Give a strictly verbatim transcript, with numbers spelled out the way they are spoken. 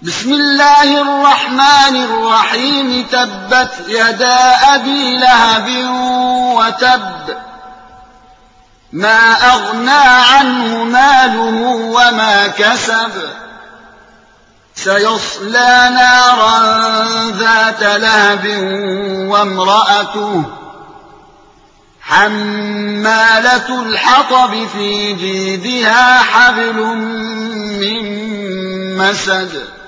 بسم الله الرحمن الرحيم تبت يدا أبي لهب وتب ما أغنى عنه ماله وما كسب سيصلى نارا ذات لهب وامرأته حمالة الحطب في جيدها حبل من مسد